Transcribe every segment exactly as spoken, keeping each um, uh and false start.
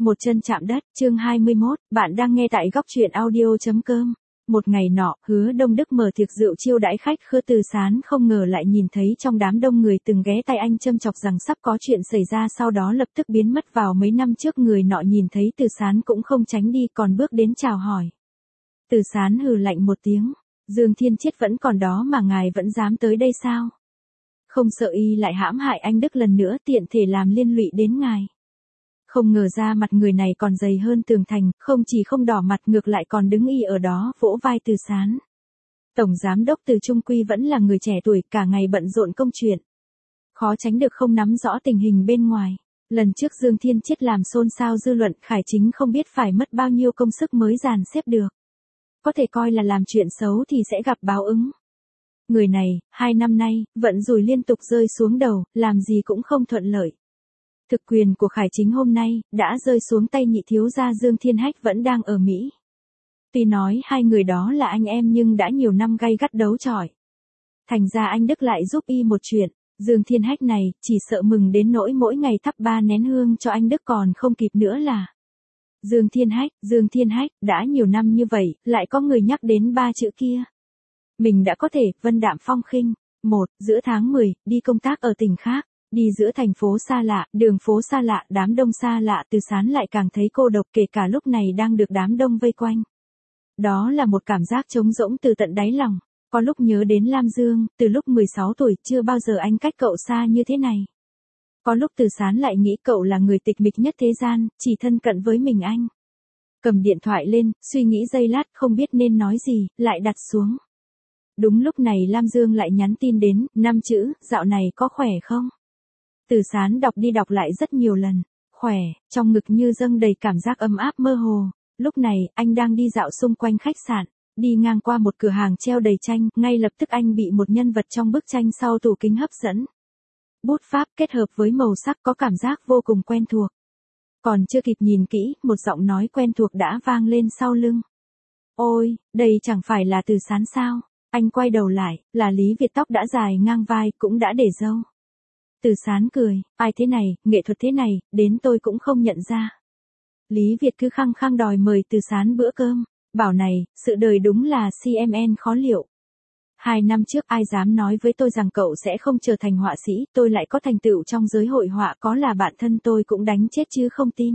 Một chân chạm đất, chương hai mươi mốt, bạn đang nghe tại góc truyện audio.com. Một ngày nọ, Hứa Đông Đức mở tiệc rượu chiêu đãi khách Khứa Từ Sán không ngờ lại nhìn thấy trong đám đông người từng ghé tay anh châm chọc rằng sắp có chuyện xảy ra, sau đó lập tức biến mất vào mấy năm trước. Người nọ nhìn thấy Từ Sán cũng không tránh đi, còn bước đến chào hỏi. Từ Sán hừ lạnh một tiếng, Dương Thiên Chiết vẫn còn đó mà ngài vẫn dám tới đây sao? Không sợ y lại hãm hại anh Đức lần nữa, tiện thể làm liên lụy đến ngài. Không ngờ ra mặt người này còn dày hơn tường thành, không chỉ không đỏ mặt ngược lại còn đứng y ở đó vỗ vai Từ Sán. Tổng giám đốc Từ trung quy vẫn là người trẻ tuổi, cả ngày bận rộn công chuyện. Khó tránh được không nắm rõ tình hình bên ngoài. Lần trước Dương Thiên Chiết làm xôn xao dư luận, Khải Chính không biết phải mất bao nhiêu công sức mới dàn xếp được. Có thể coi là làm chuyện xấu thì sẽ gặp báo ứng. Người này, hai năm nay, vận rủi liên tục rơi xuống đầu, làm gì cũng không thuận lợi. Thực quyền của Khải Chính hôm nay, đã rơi xuống tay nhị thiếu gia Dương Thiên Hách vẫn đang ở Mỹ. Tuy nói hai người đó là anh em nhưng đã nhiều năm gay gắt đấu chọi. Thành ra anh Đức lại giúp y một chuyện, Dương Thiên Hách này, chỉ sợ mừng đến nỗi mỗi ngày thắp ba nén hương cho anh Đức còn không kịp nữa là. Dương Thiên Hách, Dương Thiên Hách, đã nhiều năm như vậy, lại có người nhắc đến ba chữ kia. Mình đã có thể, vân đạm phong khinh. Một, giữa tháng mười, đi công tác ở tỉnh khác. Đi giữa thành phố xa lạ, đường phố xa lạ, đám đông xa lạ, Từ Sán lại càng thấy cô độc, kể cả lúc này đang được đám đông vây quanh. Đó là một cảm giác trống rỗng từ tận đáy lòng. Có lúc nhớ đến Lam Dương, từ lúc mười sáu tuổi, chưa bao giờ anh cách cậu xa như thế này. Có lúc Từ Sán lại nghĩ cậu là người tịch mịch nhất thế gian, chỉ thân cận với mình anh. Cầm điện thoại lên, suy nghĩ giây lát không biết nên nói gì, lại đặt xuống. Đúng lúc này Lam Dương lại nhắn tin đến, năm chữ, dạo này có khỏe không? Từ Sán đọc đi đọc lại rất nhiều lần, khỏe, trong ngực như dâng đầy cảm giác ấm áp mơ hồ. Lúc này, anh đang đi dạo xung quanh khách sạn, đi ngang qua một cửa hàng treo đầy tranh, ngay lập tức anh bị một nhân vật trong bức tranh sau tủ kính hấp dẫn. Bút pháp kết hợp với màu sắc có cảm giác vô cùng quen thuộc. Còn chưa kịp nhìn kỹ, một giọng nói quen thuộc đã vang lên sau lưng. Ôi, đây chẳng phải là Từ Sán sao? Anh quay đầu lại, là Lý Việt, tóc đã dài ngang vai, cũng đã để râu. Từ Sán cười, ai thế này, nghệ thuật thế này, đến tôi cũng không nhận ra. Lý Việt cứ khăng khăng đòi mời Từ Sán bữa cơm, bảo này, sự đời đúng là xê em en khó liệu. Hai năm trước ai dám nói với tôi rằng cậu sẽ không trở thành họa sĩ, tôi lại có thành tựu trong giới hội họa, có là bạn thân tôi cũng đánh chết chứ không tin.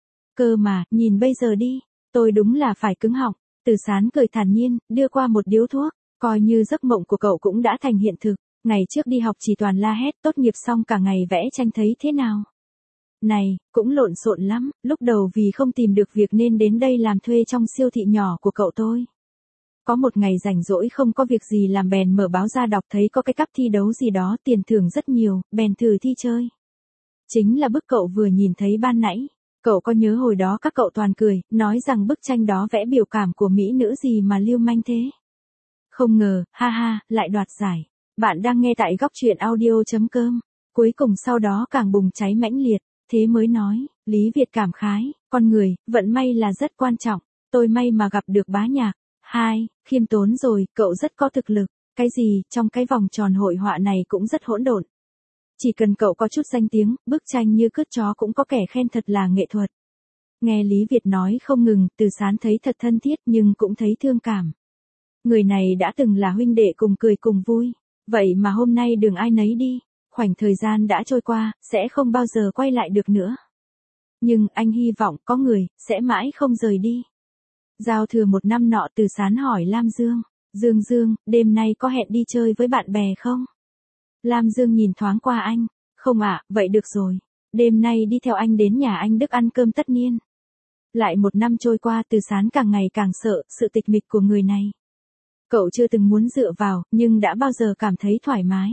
Cơ mà, nhìn bây giờ đi, tôi đúng là phải cứng họng. Từ Sán cười thản nhiên, đưa qua một điếu thuốc, coi như giấc mộng của cậu cũng đã thành hiện thực. Ngày trước đi học chỉ toàn la hét, tốt nghiệp xong cả ngày vẽ tranh thấy thế nào? Này, cũng lộn xộn lắm, lúc đầu vì không tìm được việc nên đến đây làm thuê trong siêu thị nhỏ của cậu tôi. Có một ngày rảnh rỗi không có việc gì làm bèn mở báo ra đọc, thấy có cái cắp thi đấu gì đó, tiền thưởng rất nhiều, bèn thử thi chơi. Chính là bức cậu vừa nhìn thấy ban nãy. Cậu có nhớ hồi đó các cậu toàn cười, nói rằng bức tranh đó vẽ biểu cảm của mỹ nữ gì mà lưu manh thế? Không ngờ, ha ha, lại đoạt giải. Bạn đang nghe tại góc truyện audio.com. Cuối cùng sau đó càng bùng cháy mãnh liệt, thế mới nói, Lý Việt cảm khái, con người, vận may là rất quan trọng, tôi may mà gặp được Bá Nhạc. Hai, khiêm tốn rồi, cậu rất có thực lực, cái gì, trong cái vòng tròn hội họa này cũng rất hỗn độn. Chỉ cần cậu có chút danh tiếng, bức tranh như cướp chó cũng có kẻ khen thật là nghệ thuật. Nghe Lý Việt nói không ngừng, Từ Sán thấy thật thân thiết nhưng cũng thấy thương cảm. Người này đã từng là huynh đệ cùng cười cùng vui. Vậy mà hôm nay đường ai nấy đi, khoảnh thời gian đã trôi qua, sẽ không bao giờ quay lại được nữa. Nhưng anh hy vọng có người, sẽ mãi không rời đi. Giao thừa một năm nọ, Từ Sán hỏi Lam Dương, Dương Dương, đêm nay có hẹn đi chơi với bạn bè không? Lam Dương nhìn thoáng qua anh, không ạ, vậy được rồi, đêm nay đi theo anh đến nhà anh Đức ăn cơm tất niên. Lại một năm trôi qua, Từ Sán càng ngày càng sợ, sự tịch mịch của người này. Cậu chưa từng muốn dựa vào, nhưng đã bao giờ cảm thấy thoải mái.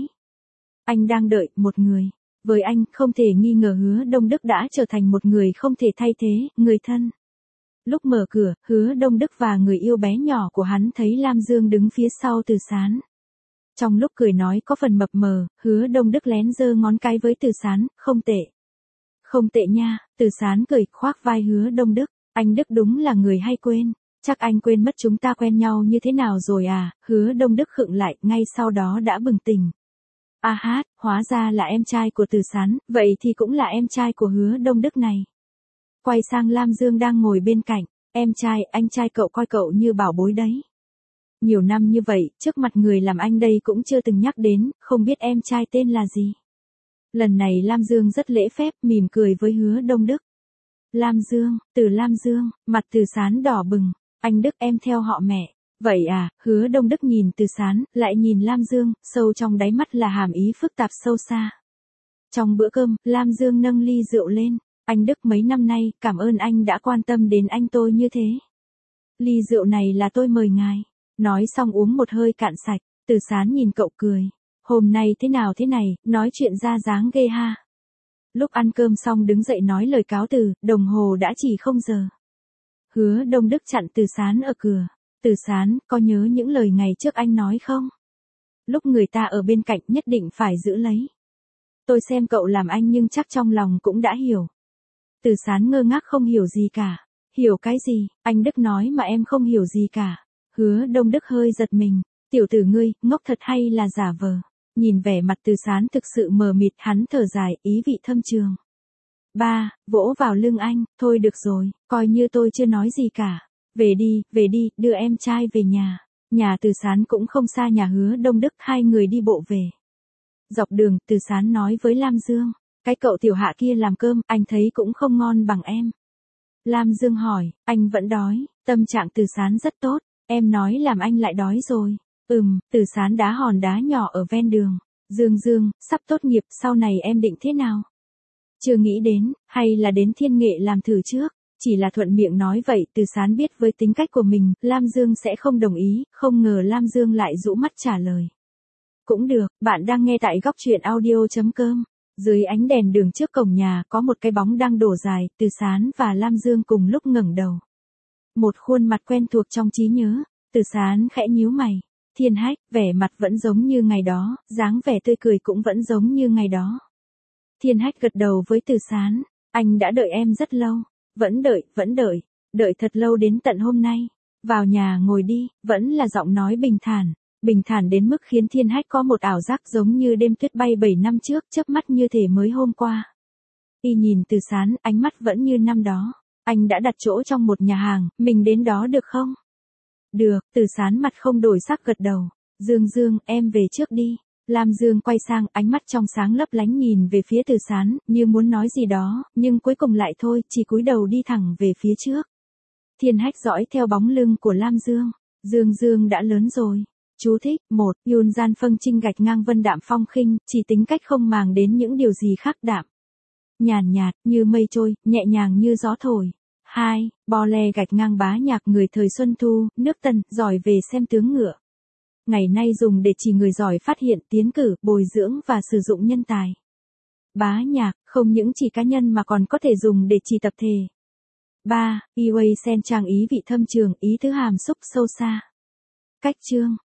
Anh đang đợi một người. Với anh, không thể nghi ngờ Hứa Đông Đức đã trở thành một người không thể thay thế, người thân. Lúc mở cửa, Hứa Đông Đức và người yêu bé nhỏ của hắn thấy Lam Dương đứng phía sau Từ Sán. Trong lúc cười nói có phần mập mờ, Hứa Đông Đức lén giơ ngón cái với Từ Sán, không tệ. Không tệ nha, Từ Sán cười, khoác vai Hứa Đông Đức, anh Đức đúng là người hay quên. Chắc anh quên mất chúng ta quen nhau như thế nào rồi à? Hứa Đông Đức khựng lại, ngay sau đó đã bừng tỉnh. A hát, hóa ra là em trai của Từ Sán, vậy thì cũng là em trai của Hứa Đông Đức này. quay sang Lam Dương đang ngồi bên cạnh, em trai, anh trai cậu coi cậu như bảo bối đấy. Nhiều năm như vậy, trước mặt người làm anh đây cũng chưa từng nhắc đến, không biết em trai tên là gì. Lần này Lam Dương rất lễ phép, mỉm cười với Hứa Đông Đức. Lam Dương, Từ Lam Dương, mặt Từ Sán đỏ bừng, anh Đức em theo họ mẹ. Vậy à, Hứa Đông Đức nhìn Từ Sán, lại nhìn Lam Dương, sâu trong đáy mắt là hàm ý phức tạp sâu xa. Trong bữa cơm, Lam Dương nâng ly rượu lên, anh Đức mấy năm nay, cảm ơn anh đã quan tâm đến anh tôi như thế. Ly rượu này là tôi mời ngài. Nói xong uống một hơi cạn sạch, Từ Sán nhìn cậu cười. Hôm nay thế nào thế này, nói chuyện ra dáng ghê ha. Lúc ăn cơm xong đứng dậy nói lời cáo từ, đồng hồ đã chỉ không giờ. Hứa Đông Đức chặn Từ Sán ở cửa. Từ Sán, có nhớ những lời ngày trước anh nói không? Lúc người ta ở bên cạnh nhất định phải giữ lấy. Tôi xem cậu làm anh nhưng chắc trong lòng cũng đã hiểu. Từ Sán ngơ ngác không hiểu gì cả. Hiểu cái gì, anh Đức nói mà em không hiểu gì cả. Hứa Đông Đức hơi giật mình. Tiểu tử ngươi, ngốc thật hay là giả vờ? Nhìn vẻ mặt Từ Sán thực sự mờ mịt, hắn thở dài, ý vị thâm trường. Ba, vỗ vào lưng anh, thôi được rồi, coi như tôi chưa nói gì cả. Về đi, về đi, đưa em trai về nhà. Nhà Từ Sán cũng không xa nhà Hứa Đông Đức, hai người đi bộ về. Dọc đường, Từ Sán nói với Lam Dương, cái cậu tiểu hạ kia làm cơm, anh thấy cũng không ngon bằng em. Lam Dương hỏi, anh vẫn đói, tâm trạng Từ Sán rất tốt, em nói làm anh lại đói rồi. Ừm, Từ Sán đá hòn đá nhỏ ở ven đường. Dương Dương, sắp tốt nghiệp, sau này em định thế nào? Chưa nghĩ đến, hay là đến Thiên Nghệ làm thử trước? Chỉ là thuận miệng nói vậy, Từ Sán biết với tính cách của mình, Lam Dương sẽ không đồng ý, không ngờ Lam Dương lại rũ mắt trả lời. Cũng được, bạn đang nghe tại góc truyện audio chấm com. Dưới ánh đèn đường trước cổng nhà, có một cái bóng đang đổ dài, Từ Sán và Lam Dương cùng lúc ngẩng đầu. Một khuôn mặt quen thuộc trong trí nhớ, Từ Sán khẽ nhíu mày. Thiên Hách, vẻ mặt vẫn giống như ngày đó, dáng vẻ tươi cười cũng vẫn giống như ngày đó. Thiên Hách gật đầu với Từ Sán, anh đã đợi em rất lâu, vẫn đợi, vẫn đợi, đợi thật lâu đến tận hôm nay. Vào nhà ngồi đi, vẫn là giọng nói bình thản, bình thản đến mức khiến Thiên Hách có một ảo giác giống như đêm tuyết bay bảy năm trước, chớp mắt như thể mới hôm qua. Y nhìn Từ Sán, ánh mắt vẫn như năm đó, anh đã đặt chỗ trong một nhà hàng, mình đến đó được không? Được, Từ Sán mặt không đổi sắc gật đầu. Dương Dương, em về trước đi. Lam Dương quay sang, ánh mắt trong sáng lấp lánh nhìn về phía Từ Sán, như muốn nói gì đó, nhưng cuối cùng lại thôi, chỉ cúi đầu đi thẳng về phía trước. Thiên Hách dõi theo bóng lưng của Lam Dương. Dương Dương đã lớn rồi. Chú thích, một, Yun Gian Phân Trinh gạch ngang vân đạm phong khinh, chỉ tính cách không màng đến những điều gì khác đạm. Nhàn nhạt, như mây trôi, nhẹ nhàng như gió thổi. Hai, Bo Le gạch ngang bá nhạc người thời Xuân Thu, nước Tân, giỏi về xem tướng ngựa. Ngày nay dùng để chỉ người giỏi phát hiện, tiến cử, bồi dưỡng và sử dụng nhân tài. Bá nhạc, không những chỉ cá nhân mà còn có thể dùng để chỉ tập thể. Ba, Yue Sen trang ý vị thâm trường, ý thứ hàm xúc sâu xa. Cách chương